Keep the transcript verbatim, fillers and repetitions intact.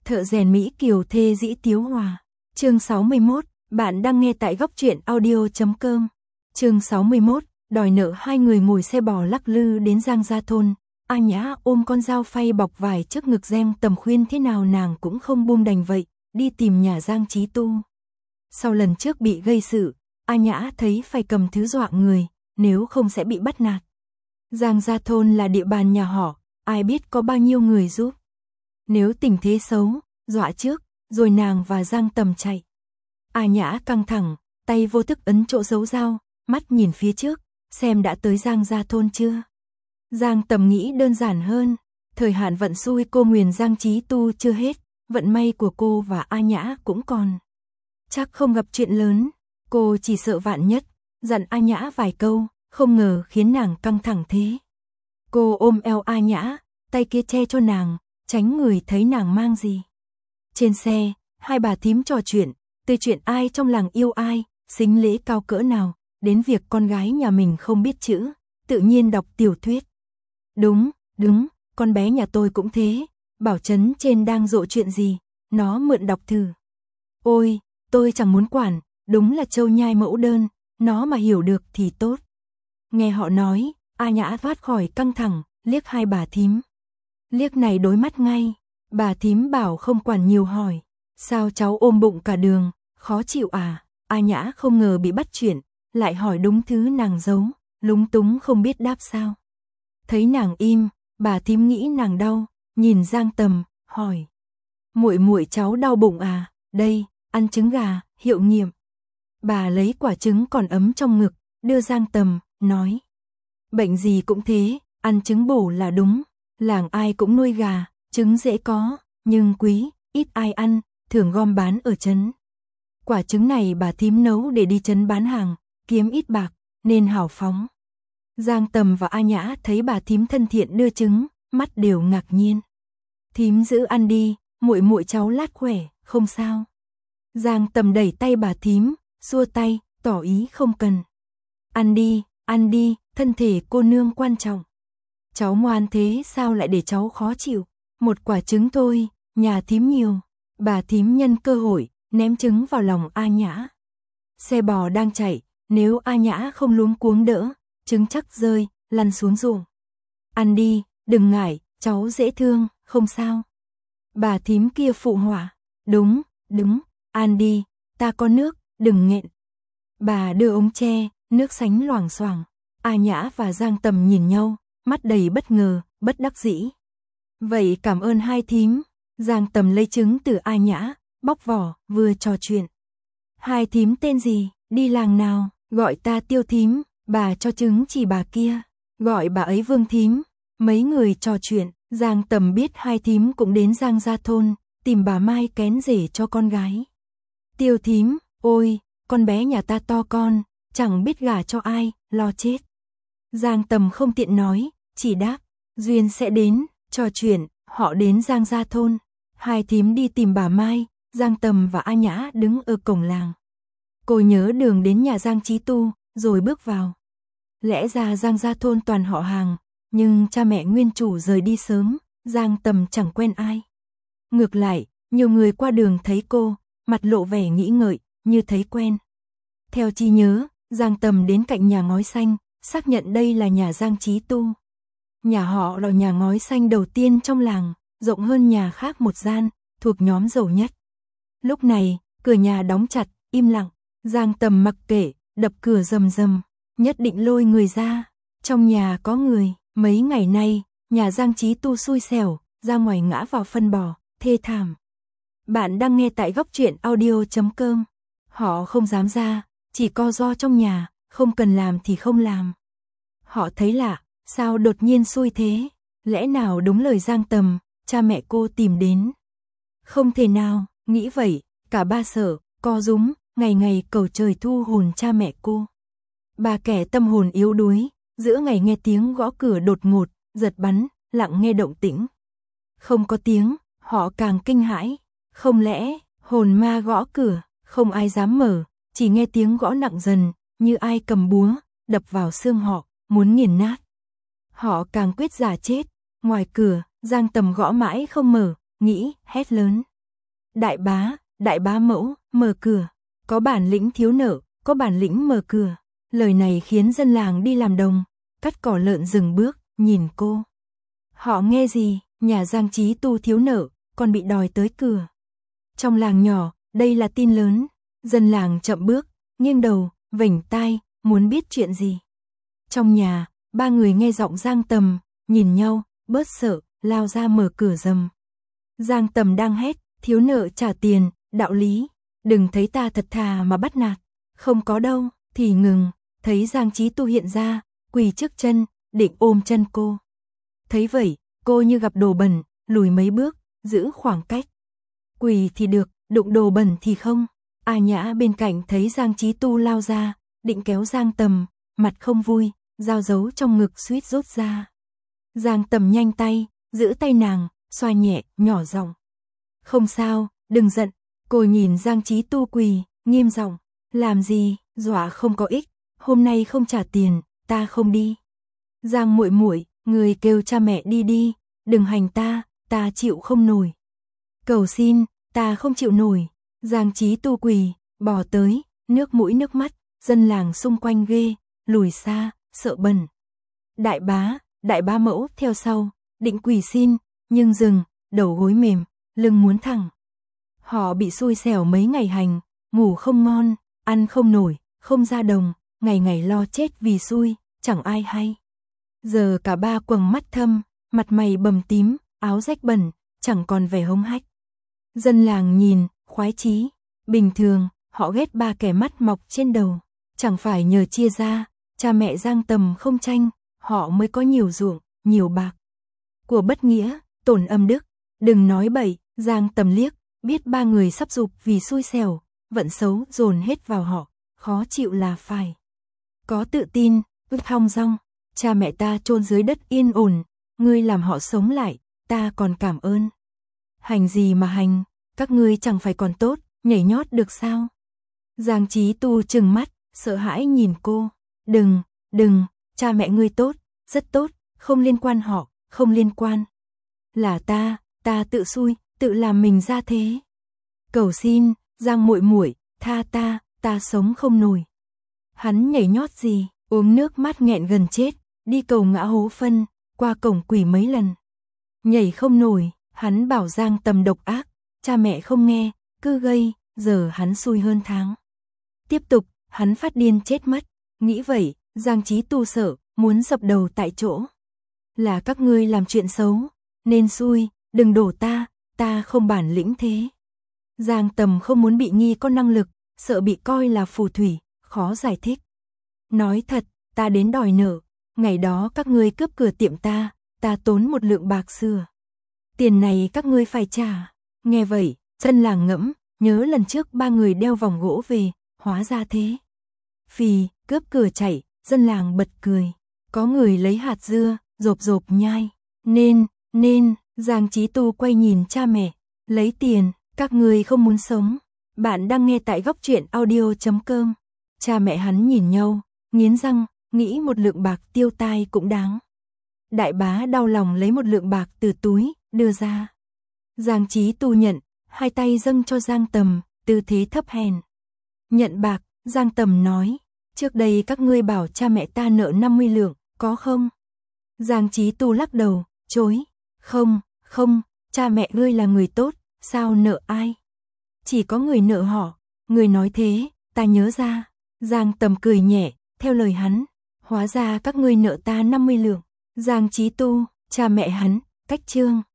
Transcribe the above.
Thợ rèn Mỹ Kiều thê dĩ Tiếu Hòa. Chương sáu mươi mốt, bạn đang nghe tại góc truyện audio chấm com. Chương sáu mươi mốt, đòi nợ. Hai người ngồi xe bò lắc lư đến Giang Gia thôn. A Nhã ôm con dao phay bọc vải trước ngực. Giang Tầm khuyên thế nào nàng cũng không buông, đành vậy đi tìm nhà Giang Chí Tu. Sau lần trước bị gây sự, A Nhã thấy phải cầm thứ dọa người, nếu không sẽ bị bắt nạt. Giang Gia thôn là địa bàn nhà họ, ai biết có bao nhiêu người giúp. Nếu tình thế xấu, dọa trước, rồi nàng và Giang Tầm chạy. A Nhã căng thẳng, tay vô thức ấn chỗ giấu dao, mắt nhìn phía trước, xem đã tới Giang Gia thôn chưa. Giang Tầm nghĩ đơn giản hơn, thời hạn vận xui cô nguyền Giang Chí Tu chưa hết, vận may của cô và A Nhã cũng còn. Chắc không gặp chuyện lớn, cô chỉ sợ vạn nhất, dặn A Nhã vài câu, không ngờ khiến nàng căng thẳng thế. Cô ôm eo A Nhã, tay kia che cho nàng, tránh người thấy nàng mang gì. Trên xe, hai bà thím trò chuyện, từ chuyện ai trong làng yêu ai, sính lễ cao cỡ nào, đến việc con gái nhà mình không biết chữ, tự nhiên đọc tiểu thuyết. Đúng, đúng, con bé nhà tôi cũng thế, bảo trấn trên đang rộ chuyện gì, nó mượn đọc thử. Ôi, tôi chẳng muốn quản, đúng là trâu nhai mẫu đơn, nó mà hiểu được thì tốt. Nghe họ nói, A Nhã thoát khỏi căng thẳng, liếc hai bà thím. Liếc này đối mắt ngay, bà thím bảo không quản nhiều, hỏi, sao cháu ôm bụng cả đường, khó chịu à? A Nhã không ngờ bị bắt chuyện, lại hỏi đúng thứ nàng giấu, lúng túng không biết đáp sao. Thấy nàng im, bà thím nghĩ nàng đau, nhìn Giang Tầm, hỏi, muội muội cháu đau bụng à? Đây, ăn trứng gà, hiệu nghiệm. Bà lấy quả trứng còn ấm trong ngực, đưa Giang Tầm, nói, bệnh gì cũng thế, ăn trứng bổ là đúng, làng ai cũng nuôi gà, trứng dễ có, nhưng quý, ít ai ăn, thường gom bán ở trấn. Quả trứng này bà thím nấu để đi trấn bán hàng, kiếm ít bạc, nên hào phóng. Giang Tầm và A Nhã thấy bà thím thân thiện đưa trứng, mắt đều ngạc nhiên. Thím giữ ăn đi, muội muội cháu lát khỏe, không sao. Giang Tầm đẩy tay bà thím, xua tay, tỏ ý không cần. Ăn đi, ăn đi, thân thể cô nương quan trọng. Cháu ngoan thế sao lại để cháu khó chịu, một quả trứng thôi, nhà thím nhiều. Bà thím nhân cơ hội, ném trứng vào lòng A Nhã. Xe bò đang chạy, nếu A Nhã không luống cuống đỡ, trứng chắc rơi, lăn xuống ruộng. Ăn đi, đừng ngại, cháu dễ thương, không sao. Bà thím kia phụ họa, đúng, đúng, ăn đi, ta có nước, đừng nghẹn. Bà đưa ống tre, nước sánh loảng xoảng. A Nhã và Giang Tầm nhìn nhau, mắt đầy bất ngờ, bất đắc dĩ. Vậy cảm ơn hai thím. Giang Tầm lấy trứng từ A Nhã, bóc vỏ, vừa trò chuyện. Hai thím tên gì, đi làng nào? Gọi ta Tiêu thím. Bà cho trứng chỉ bà kia, gọi bà ấy Vương thím. Mấy người trò chuyện, Giang Tầm biết hai thím cũng đến Giang Gia thôn, tìm bà Mai kén rể cho con gái. Tiêu thím, ôi, con bé nhà ta to con, chẳng biết gả cho ai, lo chết. Giang Tầm không tiện nói, chỉ đáp, duyên sẽ đến. Trò chuyện, họ đến Giang Gia thôn. Hai thím đi tìm bà Mai, Giang Tầm và A Nhã đứng ở cổng làng. Cô nhớ đường đến nhà Giang Chí Tu, rồi bước vào. Lẽ ra Giang Gia thôn toàn họ hàng, nhưng cha mẹ nguyên chủ rời đi sớm, Giang Tầm chẳng quen ai. Ngược lại, nhiều người qua đường thấy cô, mặt lộ vẻ nghĩ ngợi, như thấy quen. Theo trí nhớ, Giang Tầm đến cạnh nhà ngói xanh, xác nhận đây là nhà Giang Chí Tu. Nhà họ là nhà ngói xanh đầu tiên trong làng, rộng hơn nhà khác một gian, thuộc nhóm giàu nhất. Lúc này, cửa nhà đóng chặt, im lặng, Giang Tầm mặc kệ, đập cửa rầm rầm, nhất định lôi người ra. Trong nhà có người, mấy ngày nay, nhà Giang Chí Tu xui xẻo, ra ngoài ngã vào phân bò, thê thảm. Bạn đang nghe tại góc truyện audio chấm com. Họ không dám ra, chỉ co ro trong nhà, không cần làm thì không làm. Họ thấy lạ, sao đột nhiên xui thế? Lẽ nào đúng lời Giang Tầm, cha mẹ cô tìm đến? Không thể nào, nghĩ vậy, cả ba sợ, co rúm, ngày ngày cầu trời thu hồn cha mẹ cô. Bà kẻ tâm hồn yếu đuối, giữa ngày nghe tiếng gõ cửa đột ngột, giật bắn, lặng nghe động tĩnh. Không có tiếng, họ càng kinh hãi. Không lẽ, hồn ma gõ cửa, không ai dám mở, chỉ nghe tiếng gõ nặng dần, như ai cầm búa, đập vào xương họ, muốn nghiền nát. Họ càng quyết giả chết. Ngoài cửa, Giang Tầm gõ mãi không mở, nghĩ, hét lớn. Đại bá, đại bá mẫu, mở cửa. Có bản lĩnh thiếu nợ, có bản lĩnh mở cửa. Lời này khiến dân làng đi làm đồng, cắt cỏ lợn dừng bước, nhìn cô. Họ nghe gì, nhà Giang Chí Tu thiếu nợ, còn bị đòi tới cửa. Trong làng nhỏ, đây là tin lớn. Dân làng chậm bước, nghiêng đầu, vểnh tai, muốn biết chuyện gì. Trong nhà, ba người nghe giọng Giang Tầm, nhìn nhau, bớt sợ, lao ra mở cửa rầm. Giang Tầm đang hét, thiếu nợ trả tiền, đạo lý, đừng thấy ta thật thà mà bắt nạt. Không có đâu, thì ngừng, thấy Giang Chí Tu hiện ra, quỳ trước chân, định ôm chân cô. Thấy vậy, cô như gặp đồ bẩn, lùi mấy bước, giữ khoảng cách. Quỳ thì được, đụng đồ bẩn thì không. A Nhã bên cạnh thấy Giang Chí Tu lao ra, định kéo Giang Tầm, mặt không vui, dao giấu trong ngực suýt rút ra. Giang Tầm nhanh tay, giữ tay nàng, xoa nhẹ, nhỏ giọng. Không sao, đừng giận. Cô nhìn Giang Chí Tu quỳ, nghiêm giọng, làm gì, dọa không có ích, hôm nay không trả tiền, ta không đi. Giang muội muội, người kêu cha mẹ đi đi, đừng hành ta, ta chịu không nổi. Cầu xin, ta không chịu nổi. Giang Chí Tu quỳ, bò tới, nước mũi nước mắt, dân làng xung quanh ghê, lùi xa, sợ bẩn. Đại bá, đại bá mẫu theo sau, định quỳ xin, nhưng dừng, đầu gối mềm, lưng muốn thẳng. Họ bị xui xẻo mấy ngày hành, ngủ không ngon, ăn không nổi, không ra đồng, ngày ngày lo chết vì xui, chẳng ai hay. Giờ cả ba quầng mắt thâm, mặt mày bầm tím, áo rách bẩn, chẳng còn vẻ hống hách. Dân làng nhìn, khoái chí. Bình thường, họ ghét ba kẻ mắt mọc trên đầu. Chẳng phải nhờ chia ra, cha mẹ Giang Tầm không tranh, họ mới có nhiều ruộng, nhiều bạc. Của bất nghĩa, tổn âm đức, đừng nói bậy. Giang Tầm liếc, biết ba người sắp sụp vì xui xẻo, vận xấu dồn hết vào họ, khó chịu là phải. Có tự tin, ức thong dong, cha mẹ ta chôn dưới đất yên ổn, ngươi làm họ sống lại, ta còn cảm ơn. Hành gì mà hành, các ngươi chẳng phải còn tốt, nhảy nhót được sao? Giang Chí Tu trừng mắt, sợ hãi nhìn cô. Đừng, đừng, cha mẹ ngươi tốt, rất tốt, không liên quan họ, không liên quan. Là ta, ta tự xui, tự làm mình ra thế. Cầu xin, Giang muội muội, tha ta, ta sống không nổi. Hắn nhảy nhót gì, uống nước mát nghẹn gần chết, đi cầu ngã hố phân, qua cổng quỷ mấy lần. Nhảy không nổi, hắn bảo Giang Tầm độc ác, cha mẹ không nghe, cứ gây, giờ hắn xui hơn tháng. Tiếp tục, hắn phát điên chết mất, nghĩ vậy, Giang Chí Tu sợ, muốn dập đầu tại chỗ. Là các ngươi làm chuyện xấu, nên xui, đừng đổ ta, ta không bản lĩnh thế. Giang Tầm không muốn bị nghi có năng lực, sợ bị coi là phù thủy, khó giải thích. Nói thật, ta đến đòi nợ, ngày đó các ngươi cướp cửa tiệm ta, ta tốn một lượng bạc sửa. Tiền này các ngươi phải trả. Nghe vậy, dân làng ngẫm, nhớ lần trước ba người đeo vòng gỗ về, hóa ra thế. Phì, cướp cửa chạy, dân làng bật cười. Có người lấy hạt dưa, rộp rộp nhai. Nên, nên, Giang Chí Tu quay nhìn cha mẹ, lấy tiền, các ngươi không muốn sống. Bạn đang nghe tại góc truyện audio chấm com. Cha mẹ hắn nhìn nhau, nghiến răng, nghĩ một lượng bạc tiêu tai cũng đáng. Đại bá đau lòng lấy một lượng bạc từ túi, đưa ra. Giang Chí Tu nhận, hai tay dâng cho Giang Tầm, tư thế thấp hèn. Nhận bạc, Giang Tầm nói, trước đây các ngươi bảo cha mẹ ta nợ năm mươi lượng, có không? Giang Chí Tu lắc đầu, chối, không, không, cha mẹ ngươi là người tốt, sao nợ ai? Chỉ có người nợ họ, người nói thế, ta nhớ ra. Giang Tầm cười nhẹ, theo lời hắn, hóa ra các ngươi nợ ta năm mươi lượng. Giang Chí Tu, cha mẹ hắn, cách chương.